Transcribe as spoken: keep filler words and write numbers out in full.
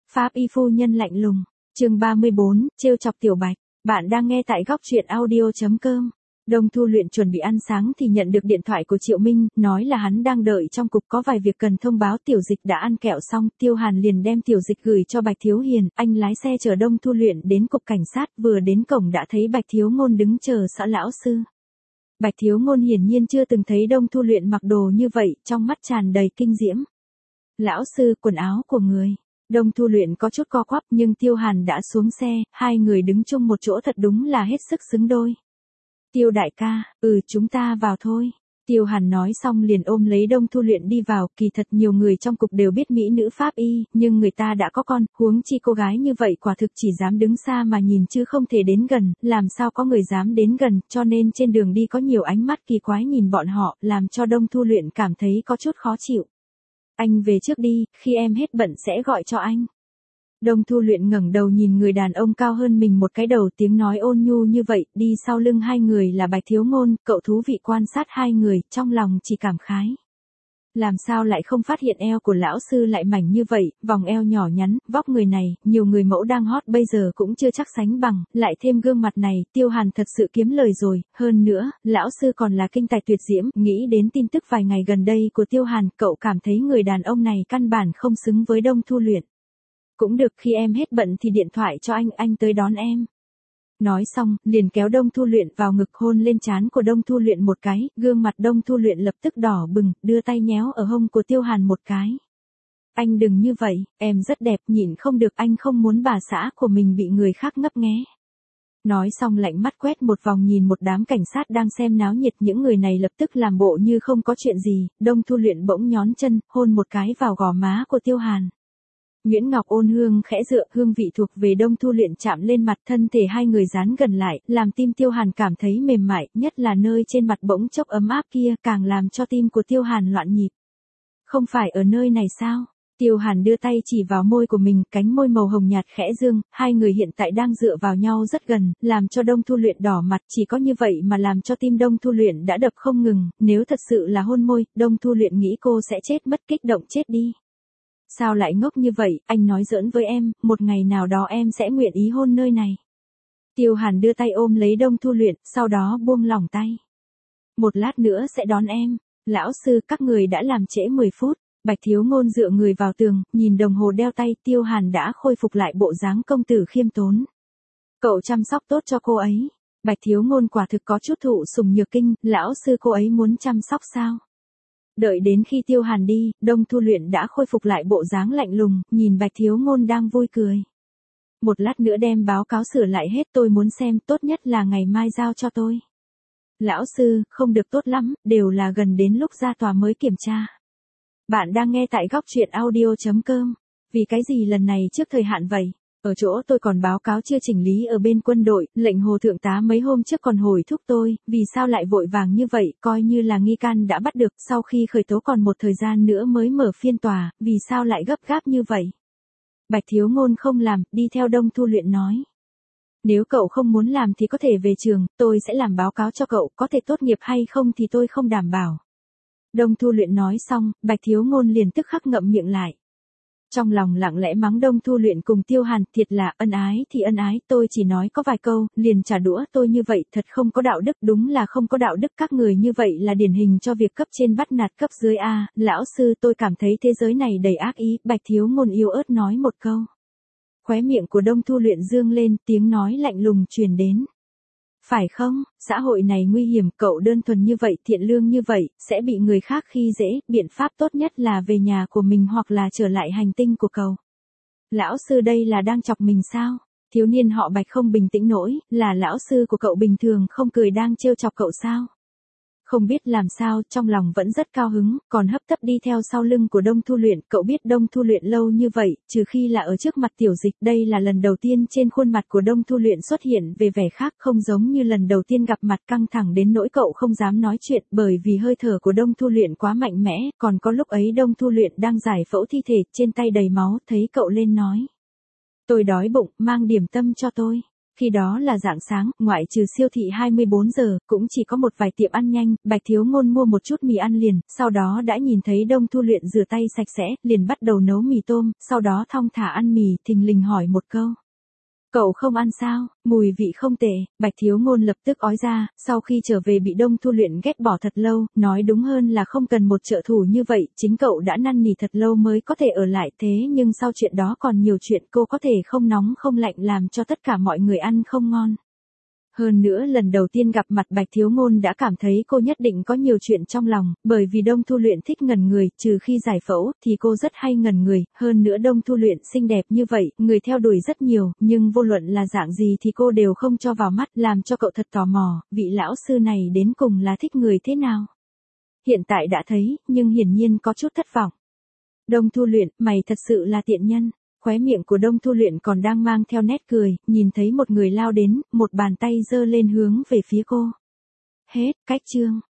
Pháp y phu nhân lạnh lùng. Chương ba mươi bốn, trêu chọc Tiểu Bạch. Bạn đang nghe tại góc truyện audio chấm com. Đông Thu Luyện chuẩn bị ăn sáng thì nhận được điện thoại của Triệu Minh, nói là hắn đang đợi trong cục có vài việc cần thông báo. Tiểu Dịch đã ăn kẹo xong, Tiêu Hàn liền đem Tiểu Dịch gửi cho Bạch Thiếu Hiền. Anh lái xe chở Đông Thu Luyện đến cục cảnh sát, vừa đến cổng đã thấy Bạch Thiếu Ngôn đứng chờ sẵn lão sư. Bạch Thiếu Ngôn hiển nhiên chưa từng thấy Đông Thu Luyện mặc đồ như vậy, trong mắt tràn đầy kinh diễm. Lão sư, quần áo của người. Đông Thu Luyện có chút co quắp nhưng Tiêu Hàn đã xuống xe, hai người đứng chung một chỗ thật đúng là hết sức xứng đôi. Tiêu đại ca, ừ chúng ta vào thôi. Tiêu Hàn nói xong liền ôm lấy Đông Thu Luyện đi vào, kỳ thật nhiều người trong cục đều biết mỹ nữ pháp y, nhưng người ta đã có con, huống chi cô gái như vậy quả thực chỉ dám đứng xa mà nhìn chứ không thể đến gần, làm sao có người dám đến gần, cho nên trên đường đi có nhiều ánh mắt kỳ quái nhìn bọn họ, làm cho Đông Thu Luyện cảm thấy có chút khó chịu. Anh về trước đi, khi em hết bận sẽ gọi cho anh. Đông Thu Luyện ngẩng đầu nhìn người đàn ông cao hơn mình một cái đầu, tiếng nói ôn nhu như vậy, đi sau lưng hai người là Bạch Thiếu Ngôn, cậu thú vị quan sát hai người, trong lòng chỉ cảm khái. Làm sao lại không phát hiện eo của lão sư lại mảnh như vậy, vòng eo nhỏ nhắn, vóc người này, nhiều người mẫu đang hot bây giờ cũng chưa chắc sánh bằng, lại thêm gương mặt này, Tiêu Hàn thật sự kiếm lời rồi, hơn nữa, lão sư còn là kinh tài tuyệt diễm, nghĩ đến tin tức vài ngày gần đây của Tiêu Hàn, cậu cảm thấy người đàn ông này căn bản không xứng với Đông Thu Luyện. Cũng được, khi em hết bận thì điện thoại cho anh, anh tới đón em. Nói xong, liền kéo Đông Thu Luyện vào ngực hôn lên trán của Đông Thu Luyện một cái, gương mặt Đông Thu Luyện lập tức đỏ bừng, đưa tay nhéo ở hông của Tiêu Hàn một cái. Anh đừng như vậy, em rất đẹp, nhịn không được, anh không muốn bà xã của mình bị người khác ngấp nghé. Nói xong lạnh mắt quét một vòng nhìn một đám cảnh sát đang xem náo nhiệt, những người này lập tức làm bộ như không có chuyện gì, Đông Thu Luyện bỗng nhón chân, hôn một cái vào gò má của Tiêu Hàn. Nguyễn Ngọc ôn hương khẽ dựa, hương vị thuộc về Đông Thu Luyện chạm lên mặt, thân thể hai người dán gần lại, làm tim Tiêu Hàn cảm thấy mềm mại, nhất là nơi trên mặt bỗng chốc ấm áp kia, càng làm cho tim của Tiêu Hàn loạn nhịp. Không phải ở nơi này sao? Tiêu Hàn đưa tay chỉ vào môi của mình, cánh môi màu hồng nhạt khẽ dương, hai người hiện tại đang dựa vào nhau rất gần, làm cho Đông Thu Luyện đỏ mặt, chỉ có như vậy mà làm cho tim Đông Thu Luyện đã đập không ngừng, nếu thật sự là hôn môi, Đông Thu Luyện nghĩ cô sẽ chết mất, kích động chết đi. Sao lại ngốc như vậy, anh nói giỡn với em, một ngày nào đó em sẽ nguyện ý hôn nơi này. Tiêu Hàn đưa tay ôm lấy Đông Thu Luyện, sau đó buông lỏng tay. Một lát nữa sẽ đón em. Lão sư, các người đã làm trễ mười phút. Bạch Thiếu Ngôn dựa người vào tường, nhìn đồng hồ đeo tay, Tiêu Hàn đã khôi phục lại bộ dáng công tử khiêm tốn. Cậu chăm sóc tốt cho cô ấy. Bạch Thiếu Ngôn quả thực có chút thụ sủng nhược kinh, lão sư cô ấy muốn chăm sóc sao? Đợi đến khi Tiêu Hàn đi, Đông Thu Luyện đã khôi phục lại bộ dáng lạnh lùng, nhìn Bạch Thiếu Ngôn đang vui cười. Một lát nữa đem báo cáo sửa lại hết, tôi muốn xem, tốt nhất là ngày mai giao cho tôi. Lão sư, không được tốt lắm, đều là gần đến lúc ra tòa mới kiểm tra. Bạn đang nghe tại góc truyện audio chấm com. Vì cái gì lần này trước thời hạn vậy? Ở chỗ tôi còn báo cáo chưa chỉnh lý ở bên quân đội, lệnh Hồ Thượng tá mấy hôm trước còn hồi thúc tôi, vì sao lại vội vàng như vậy, coi như là nghi can đã bắt được, sau khi khởi tố còn một thời gian nữa mới mở phiên tòa, vì sao lại gấp gáp như vậy? Bạch Thiếu Ngôn không làm, đi theo Đông Thu Luyện nói. Nếu cậu không muốn làm thì có thể về trường, tôi sẽ làm báo cáo cho cậu, có thể tốt nghiệp hay không thì tôi không đảm bảo. Đông Thu Luyện nói xong, Bạch Thiếu Ngôn liền tức khắc ngậm miệng lại. Trong lòng lặng lẽ mắng Đông Thu Luyện cùng Tiêu Hàn, thiệt là ân ái thì ân ái, tôi chỉ nói có vài câu, liền trả đũa tôi như vậy, thật không có đạo đức, đúng là không có đạo đức, các người như vậy là điển hình cho việc cấp trên bắt nạt cấp dưới a. Lão sư, tôi cảm thấy thế giới này đầy ác ý, Bạch Thiếu Ngôn yếu ớt nói một câu. Khóe miệng của Đông Thu Luyện dương lên, tiếng nói lạnh lùng truyền đến. Phải không, xã hội này nguy hiểm, cậu đơn thuần như vậy, thiện lương như vậy, sẽ bị người khác khi dễ, biện pháp tốt nhất là về nhà của mình hoặc là trở lại hành tinh của cậu. Lão sư đây là đang chọc mình sao? Thiếu niên họ Bạch không bình tĩnh nổi, là lão sư của cậu bình thường không cười đang trêu chọc cậu sao? Không biết làm sao, trong lòng vẫn rất cao hứng, còn hấp tấp đi theo sau lưng của Đông Thu Luyện, cậu biết Đông Thu Luyện lâu như vậy, trừ khi là ở trước mặt Tiểu Dịch, đây là lần đầu tiên trên khuôn mặt của Đông Thu Luyện xuất hiện về vẻ khác, không giống như lần đầu tiên gặp mặt căng thẳng đến nỗi cậu không dám nói chuyện, bởi vì hơi thở của Đông Thu Luyện quá mạnh mẽ, còn có lúc ấy Đông Thu Luyện đang giải phẫu thi thể, trên tay đầy máu, thấy cậu lên nói. Tôi đói bụng, mang điểm tâm cho tôi. Khi đó là rạng sáng, ngoại trừ siêu thị hai mươi bốn giờ, cũng chỉ có một vài tiệm ăn nhanh, Bạch Thiếu Ngôn mua một chút mì ăn liền, sau đó đã nhìn thấy Đông Thu Luyện rửa tay sạch sẽ, liền bắt đầu nấu mì tôm, sau đó thong thả ăn mì, thình lình hỏi một câu. Cậu không ăn sao, mùi vị không tệ, Bạch Thiếu Ngôn lập tức ói ra, sau khi trở về bị Đông Thu Luyện ghét bỏ thật lâu, nói đúng hơn là không cần một trợ thủ như vậy, chính cậu đã năn nỉ thật lâu mới có thể ở lại thế nhưng sau chuyện đó còn nhiều chuyện cô có thể không nóng không lạnh làm cho tất cả mọi người ăn không ngon. Hơn nữa lần đầu tiên gặp mặt Bạch Thiếu Ngôn đã cảm thấy cô nhất định có nhiều chuyện trong lòng, bởi vì Đông Thu Luyện thích ngẩn người, trừ khi giải phẫu, thì cô rất hay ngẩn người, hơn nữa Đông Thu Luyện xinh đẹp như vậy, người theo đuổi rất nhiều, nhưng vô luận là dạng gì thì cô đều không cho vào mắt, làm cho cậu thật tò mò, vị lão sư này đến cùng là thích người thế nào. Hiện tại đã thấy, nhưng hiển nhiên có chút thất vọng. Đông Thu Luyện, mày thật sự là tiện nhân. Khóe miệng của Đông Thu Luyện còn đang mang theo nét cười, nhìn thấy một người lao đến, một bàn tay giơ lên hướng về phía cô. Hết, cách chương.